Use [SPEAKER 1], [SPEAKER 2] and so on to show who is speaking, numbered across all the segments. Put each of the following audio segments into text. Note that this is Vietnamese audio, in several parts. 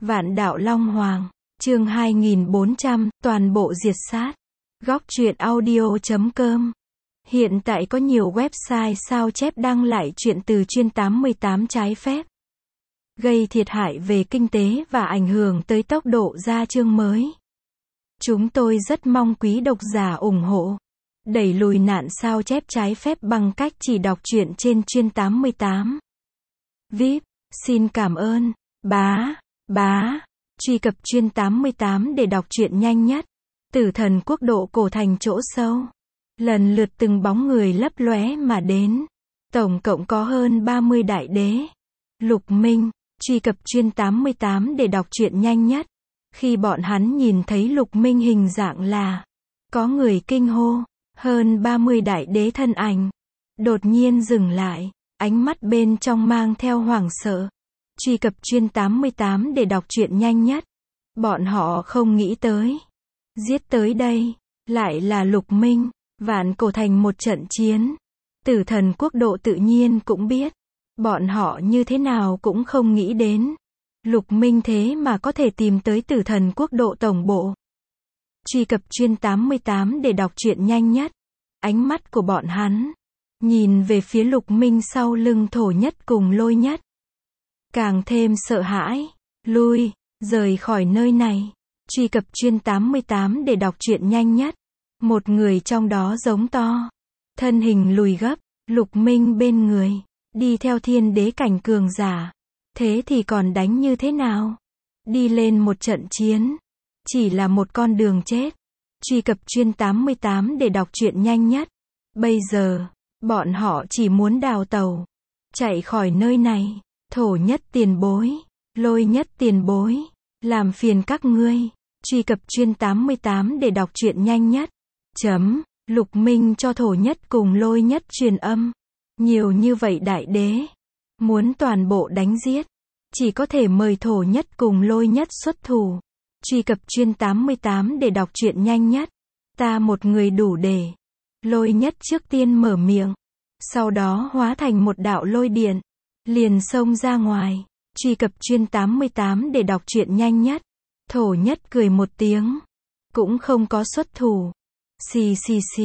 [SPEAKER 1] Vạn đạo Long Hoàng, chương 2400, toàn bộ diệt sát. Góc truyện audio.com. Hiện tại có nhiều website sao chép đăng lại truyện từ chuyên 88 trái phép, gây thiệt hại về kinh tế và ảnh hưởng tới tốc độ ra chương mới. Chúng tôi rất mong quý độc giả ủng hộ, đẩy lùi nạn sao chép trái phép bằng cách chỉ đọc truyện trên chuyên 88. VIP, xin cảm ơn. Bá, truy cập chuyên 88 để đọc truyện nhanh nhất. Tử thần quốc độ cổ thành chỗ sâu. Lần lượt từng bóng người lấp lóe mà đến. Tổng cộng có hơn 30 đại đế. Lục Minh, truy cập chuyên 88 để đọc truyện nhanh nhất. Khi bọn hắn nhìn thấy Lục Minh hình dạng là, có người kinh hô, hơn 30 đại đế thân ảnh. Đột nhiên dừng lại, ánh mắt bên trong mang theo hoảng sợ. Truy cập chuyên 88 để đọc truyện nhanh nhất. Bọn họ không nghĩ tới, giết tới đây, lại là Lục Minh. Vạn cổ thành một trận chiến. Tử thần quốc độ tự nhiên cũng biết. Bọn họ như thế nào cũng không nghĩ đến. Lục Minh thế mà có thể tìm tới tử thần quốc độ tổng bộ. Truy cập chuyên 88 để đọc truyện nhanh nhất. Ánh mắt của bọn hắn nhìn về phía Lục Minh sau lưng Thổ Nhất cùng Lôi Nhất. Càng thêm sợ hãi, rời khỏi nơi này. Truy cập chuyên 88 để đọc truyện nhanh nhất. Một người trong đó giống to, thân hình lùi gấp, Lục Minh bên người, đi theo thiên đế cảnh cường giả. Thế thì còn đánh như thế nào? Đi lên một trận chiến, chỉ là một con đường chết. Truy cập chuyên 88 để đọc truyện nhanh nhất. Bây giờ, bọn họ chỉ muốn đào tẩu, chạy khỏi nơi này. Thổ Nhất tiền bối, Lôi Nhất tiền bối, làm phiền các ngươi. Truy cập chuyên 88 để đọc truyện nhanh nhất. Lục Minh cho Thổ Nhất cùng Lôi Nhất truyền âm. Nhiều như vậy đại đế, muốn toàn bộ đánh giết, chỉ có thể mời Thổ Nhất cùng Lôi Nhất xuất thủ. Truy cập chuyên 88 để đọc truyện nhanh nhất. Ta một người đủ để. Lôi Nhất trước tiên mở miệng, sau đó hóa thành một đạo lôi điện, liền xông ra ngoài. Truy cập chuyên 88 để đọc truyện nhanh nhất. Thổ Nhất cười một tiếng, cũng không có xuất thủ. Xì.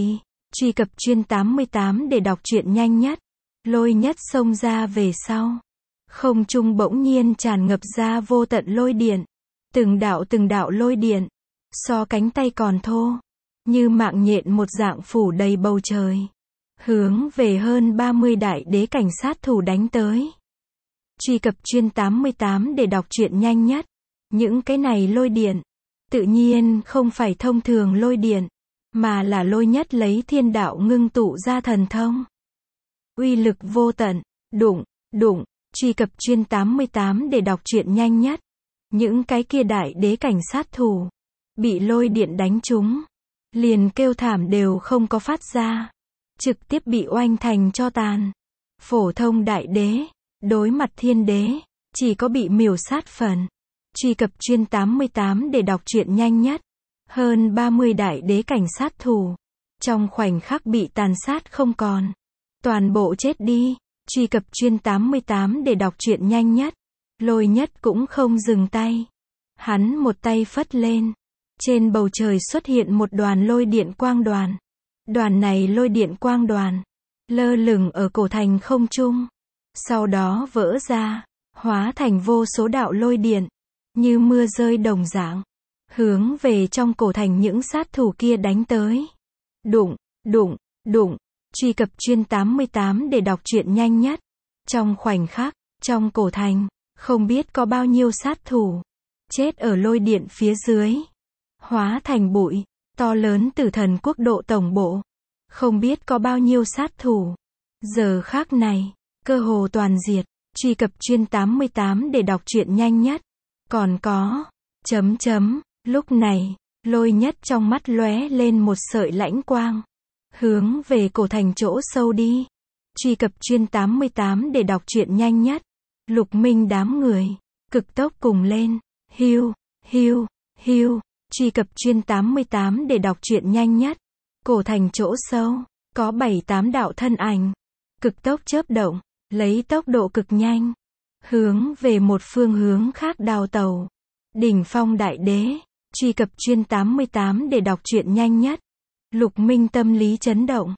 [SPEAKER 1] Truy cập chuyên 88 để đọc truyện nhanh nhất. Lôi Nhất xông ra về sau. Không trung bỗng nhiên tràn ngập ra vô tận lôi điện. Từng đạo lôi điện, so cánh tay còn thô, như mạng nhện một dạng phủ đầy bầu trời. Hướng về hơn 30 đại đế cảnh sát thủ đánh tới. Truy cập chuyên 88 để đọc truyện nhanh nhất. Những cái này lôi điện, tự nhiên không phải thông thường lôi điện, mà là Lôi Nhất lấy thiên đạo ngưng tụ ra thần thông. Uy lực vô tận, đụng. Truy cập chuyên 88 để đọc truyện nhanh nhất. Những cái kia đại đế cảnh sát thủ, bị lôi điện đánh trúng, liền kêu thảm đều không có phát ra, trực tiếp bị oanh thành tro tàn. Phổ thông đại đế, đối mặt thiên đế, chỉ có bị miểu sát phần. Truy cập chuyên 88 để đọc truyện nhanh nhất. Hơn 30 đại đế cảnh sát thủ, trong khoảnh khắc bị tàn sát không còn. Toàn bộ chết đi. Truy cập chuyên 88 để đọc truyện nhanh nhất. Lôi Nhất cũng không dừng tay. Hắn một tay phất lên. Trên bầu trời xuất hiện một đoàn lôi điện quang đoàn. Đoàn này lôi điện quang đoàn, lơ lửng ở cổ thành không trung. Sau đó vỡ ra, hóa thành vô số đạo lôi điện, như mưa rơi đồng dạng, hướng về trong cổ thành những sát thủ kia đánh tới. Đụng. Truy cập chuyên 88 để đọc truyện nhanh nhất. Trong khoảnh khắc, trong cổ thành, không biết có bao nhiêu sát thủ chết ở lôi điện phía dưới, hóa thành bụi. To lớn tử thần quốc độ tổng bộ, không biết có bao nhiêu sát thủ, giờ khắc này, cơ hồ toàn diệt. Truy cập chuyên 88 để đọc truyện nhanh nhất. Còn có, lúc này, Lôi Nhất trong mắt lóe lên một sợi lãnh quang, hướng về cổ thành chỗ sâu đi. Truy cập chuyên 88 để đọc truyện nhanh nhất. Lục Minh đám người, cực tốc cùng lên. Hiu. Truy cập chuyên 88 để đọc truyện nhanh nhất. Cổ thành chỗ sâu, có 7-8 đạo thân ảnh, cực tốc chớp động, lấy tốc độ cực nhanh, hướng về một phương hướng khác đào tẩu. Đỉnh phong đại đế. Truy cập chuyên 88 để đọc truyện nhanh nhất. Lục Minh tâm lý chấn động.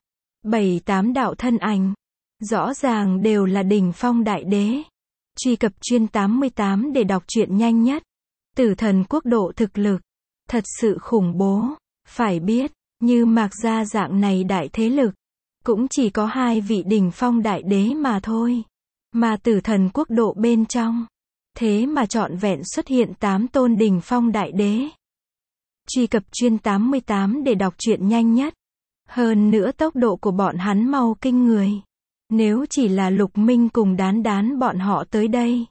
[SPEAKER 1] 7-8 đạo thân ảnh. Rõ ràng đều là đỉnh phong đại đế. Truy cập chuyên 88 để đọc truyện nhanh nhất. Tử Thần Quốc độ thực lực. Thật sự khủng bố. Phải biết, như Mạc Gia dạng này đại thế lực. Cũng chỉ có 2 vị đỉnh phong đại đế mà thôi. Mà Tử Thần Quốc độ bên trong. Thế mà trọn vẹn xuất hiện 8 tôn đỉnh phong đại đế. Truy cập chuyên 88 để đọc truyện nhanh nhất. Hơn nữa tốc độ của bọn hắn mau kinh người. Nếu chỉ là Lục Minh cùng Đán Đán bọn họ tới đây,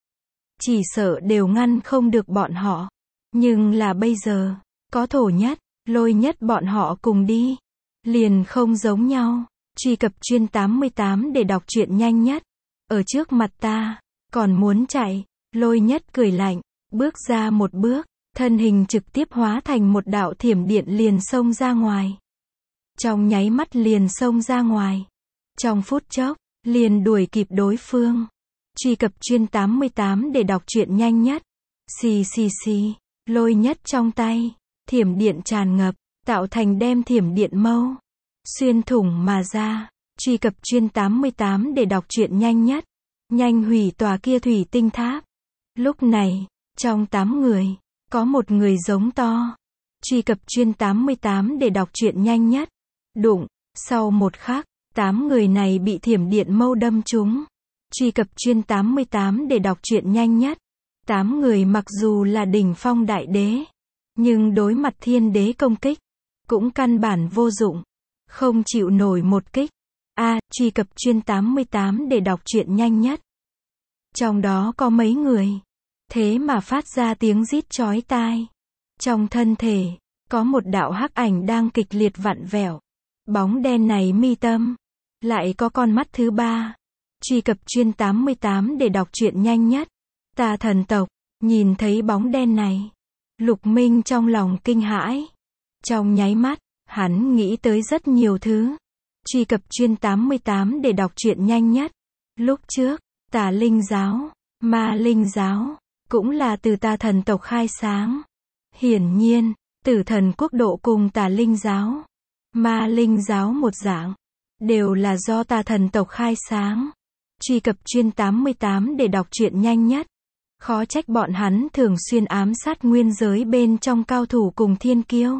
[SPEAKER 1] chỉ sợ đều ngăn không được bọn họ. Nhưng là bây giờ, có Thổ Nhất, Lôi Nhất bọn họ cùng đi. Liền không giống nhau. Truy cập chuyên 88 để đọc truyện nhanh nhất. Ở trước mặt ta, còn muốn chạy. Lôi Nhất cười lạnh, bước ra một bước, thân hình trực tiếp hóa thành một đạo thiểm điện liền xông ra ngoài. Trong nháy mắt liền xông ra ngoài. Trong phút chốc, liền đuổi kịp đối phương. Truy cập chuyên 88 để đọc truyện nhanh nhất. Xì xì xì, Lôi Nhất trong tay, thiểm điện tràn ngập, tạo thành đem thiểm điện mâu. Xuyên thủng mà ra. Truy cập chuyên 88 để đọc truyện nhanh nhất. Nhanh hủy tòa kia thủy tinh tháp. Lúc này, trong 8 người, có một người giống to. Truy cập chuyên 88 để đọc truyện nhanh nhất. Đụng, sau một khắc, 8 người này bị thiểm điện mâu đâm trúng. Truy cập chuyên 88 để đọc truyện nhanh nhất. 8 người mặc dù là đỉnh phong đại đế, nhưng đối mặt thiên đế công kích, cũng căn bản vô dụng. Không chịu nổi một kích. Truy cập chuyên 88 để đọc truyện nhanh nhất. Trong đó có mấy người, thế mà phát ra tiếng rít chói tai. Trong thân thể, có một đạo hắc ảnh đang kịch liệt vặn vẹo. Bóng đen này mi tâm, lại có con mắt thứ 3. Truy cập chuyên 88 để đọc truyện nhanh nhất. Tà thần tộc, nhìn thấy bóng đen này. Lục Minh trong lòng kinh hãi. Trong nháy mắt, hắn nghĩ tới rất nhiều thứ. Truy cập chuyên 88 để đọc truyện nhanh nhất. Lúc trước, Tà Linh giáo, Ma Linh giáo, cũng là từ Tà thần tộc khai sáng. Hiển nhiên, Tử Thần Quốc độ cùng Tà Linh giáo, Ma Linh giáo một dạng, đều là do Tà thần tộc khai sáng. Truy cập chuyên 88 để đọc truyện nhanh nhất. Khó trách bọn hắn thường xuyên ám sát nguyên giới bên trong cao thủ cùng thiên kiêu.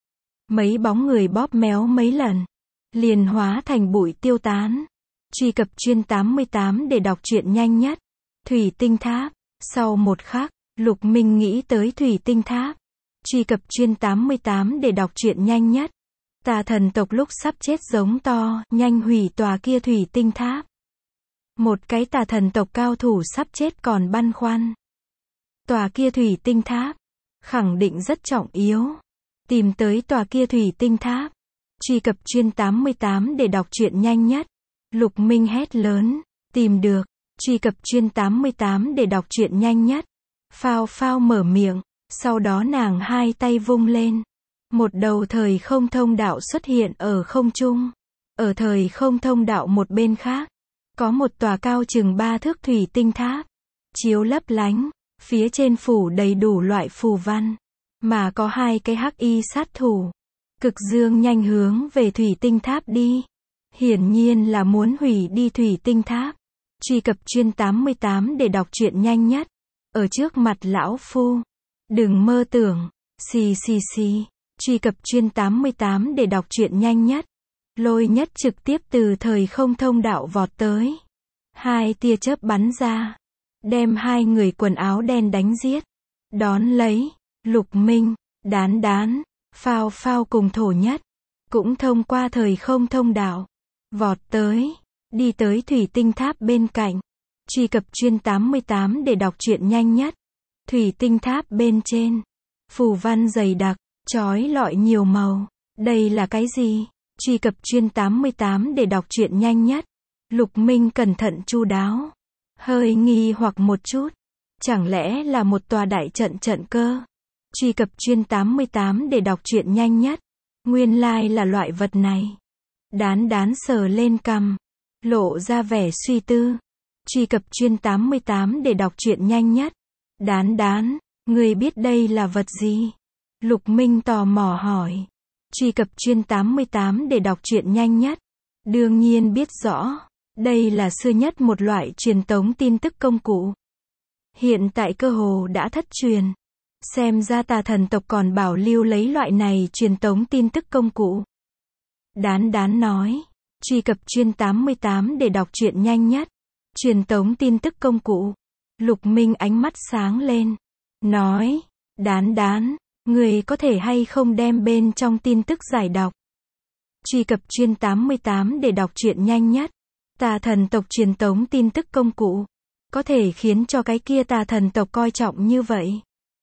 [SPEAKER 1] Mấy bóng người bóp méo mấy lần, liền hóa thành bụi tiêu tán. Truy cập chuyên 88 để đọc truyện nhanh nhất. Thủy tinh tháp. Sau một khắc, Lục Minh nghĩ tới thủy tinh tháp. Truy cập chuyên 88 để đọc truyện nhanh nhất. Tà thần tộc lúc sắp chết giống to, nhanh hủy tòa kia thủy tinh tháp. Một cái tà thần tộc cao thủ sắp chết còn băn khoăn. Tòa kia thủy tinh tháp, khẳng định rất trọng yếu. Tìm tới tòa kia thủy tinh tháp. Truy cập chuyên 88 để đọc truyện nhanh nhất. Lục Minh hét lớn, tìm được. Truy cập chuyên 88 để đọc truyện nhanh nhất. Phao Phao mở miệng, sau đó nàng hai tay vung lên. Một đầu thời không thông đạo xuất hiện ở không trung. Ở thời không thông đạo một bên khác, có một tòa cao chừng 3 thước thủy tinh tháp. Chiếu lấp lánh, phía trên phủ đầy đủ loại phù văn. Mà có 2 cái hắc y sát thủ. Cực dương nhanh hướng về thủy tinh tháp đi. Hiển nhiên là muốn hủy đi thủy tinh tháp. Truy cập chuyên 88 để đọc truyện nhanh nhất. Ở trước mặt lão phu, đừng mơ tưởng. Xì xì xì. Truy cập chuyên 88 để đọc truyện nhanh nhất. Lôi Nhất trực tiếp từ thời không thông đạo vọt tới. 2 tia chớp bắn ra, đem 2 người quần áo đen đánh giết. Đón lấy, Lục Minh, Đán Đán, Phao Phao cùng Thổ Nhất, cũng thông qua thời không thông đạo, vọt tới, đi tới thủy tinh tháp bên cạnh. Truy cập chuyên 88 để đọc truyện nhanh nhất. Thủy tinh tháp bên trên, phù văn dày đặc, chói lọi nhiều màu. Đây là cái gì? Truy cập chuyên 88 để đọc truyện nhanh nhất. Lục Minh cẩn thận chu đáo, hơi nghi hoặc một chút. Chẳng lẽ là một tòa đại trận trận cơ? Truy cập chuyên 88 để đọc truyện nhanh nhất. Nguyên lai là loại vật này. Đán Đán sờ lên cằm, lộ ra vẻ suy tư. Truy cập chuyên 88 để đọc truyện nhanh nhất. Đán Đán, Ngươi biết đây là vật gì? Lục Minh tò mò hỏi. Truy cập chuyên 88 để đọc truyện nhanh nhất. Đương nhiên biết rõ. Đây là xưa nhất một loại truyền tống tin tức công cụ. Hiện tại cơ hồ đã thất truyền. Xem ra tà thần tộc còn bảo lưu lấy loại này truyền tống tin tức công cụ. Đán đán nói. Truy cập chuyên 88 để đọc truyện nhanh nhất. Truyền tống tin tức công cụ. Lục Minh ánh mắt sáng lên. Nói. Đán đán. Người có thể hay không đem bên trong tin tức giải đọc. Truy cập chuyên 88 để đọc truyện nhanh nhất. Tà thần tộc truyền tống tin tức công cụ. Có thể khiến cho cái kia tà thần tộc coi trọng như vậy.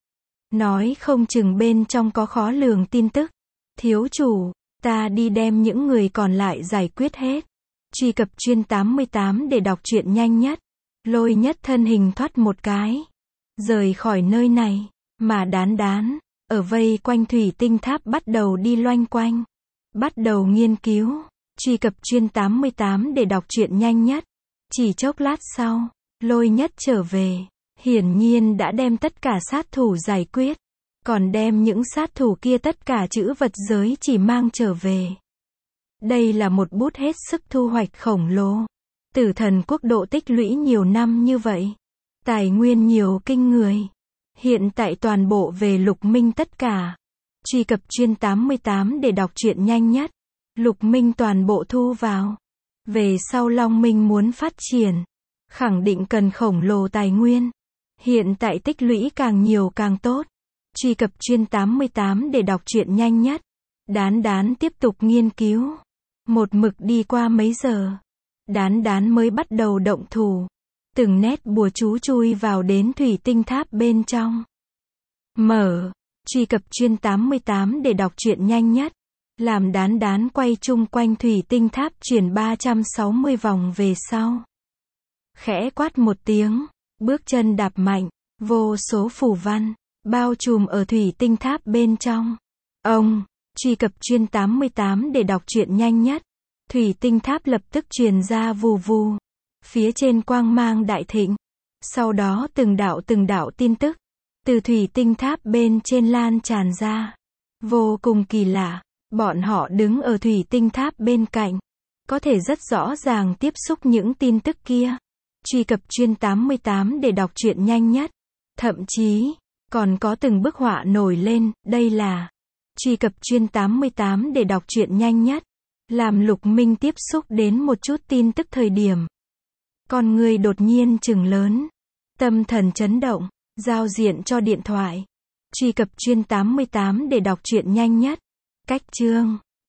[SPEAKER 1] Nói không chừng bên trong có khó lường tin tức. Thiếu chủ, ta đi đem những người còn lại giải quyết hết. Truy cập chuyên 88 để đọc truyện nhanh nhất. Lôi nhất thân hình thoát một cái. Rời khỏi nơi này. Mà đán đán. Ở vây quanh thủy tinh tháp bắt đầu đi loanh quanh. Bắt đầu nghiên cứu. Truy cập chuyên 88 để đọc truyện nhanh nhất. Chỉ chốc lát sau. Lôi nhất trở về. Hiển nhiên đã đem tất cả sát thủ giải quyết. Còn đem những sát thủ kia tất cả chữ vật giới chỉ mang trở về. Đây là một bút hết sức thu hoạch khổng lồ. Tử thần quốc độ tích lũy nhiều năm như vậy. Tài nguyên nhiều kinh người. Hiện tại toàn bộ về Lục Minh tất cả. Truy cập chuyên 88 để đọc truyện nhanh nhất. Lục Minh toàn bộ thu vào. Về sau Long Minh muốn phát triển. Khẳng định cần khổng lồ tài nguyên. Hiện tại tích lũy càng nhiều càng tốt. Truy cập chuyên 88 để đọc truyện nhanh nhất. Đán đán tiếp tục nghiên cứu. Một mực đi qua mấy giờ. Đán đán mới bắt đầu động thủ. Từng nét bùa chú chui vào đến thủy tinh tháp bên trong. Mở. Truy cập chuyên 88 để đọc truyện nhanh nhất. Làm đán đán quay chung quanh thủy tinh tháp chuyển 360 vòng về sau. Khẽ quát một tiếng. Bước chân đạp mạnh. Vô số phù văn. Bao trùm ở thủy tinh tháp bên trong. Ông. Truy cập chuyên 88 để đọc truyện nhanh nhất. Thủy tinh tháp lập tức truyền ra vù vù. Phía trên quang mang đại thịnh. Sau đó từng đạo tin tức. Từ thủy tinh tháp bên trên lan tràn ra. Vô cùng kỳ lạ. Bọn họ đứng ở thủy tinh tháp bên cạnh. Có thể rất rõ ràng tiếp xúc những tin tức kia. Truy cập chuyên 88 để đọc truyện nhanh nhất. Thậm chí, còn có từng bức họa nổi lên, đây là. Truy cập chuyên 88 để đọc truyện nhanh nhất. Làm Lục Minh tiếp xúc đến một chút tin tức thời điểm. Con người đột nhiên chừng lớn. Tâm thần chấn động. Giao diện cho điện thoại. Truy cập chuyên 88 để đọc truyện nhanh nhất. Cách chương.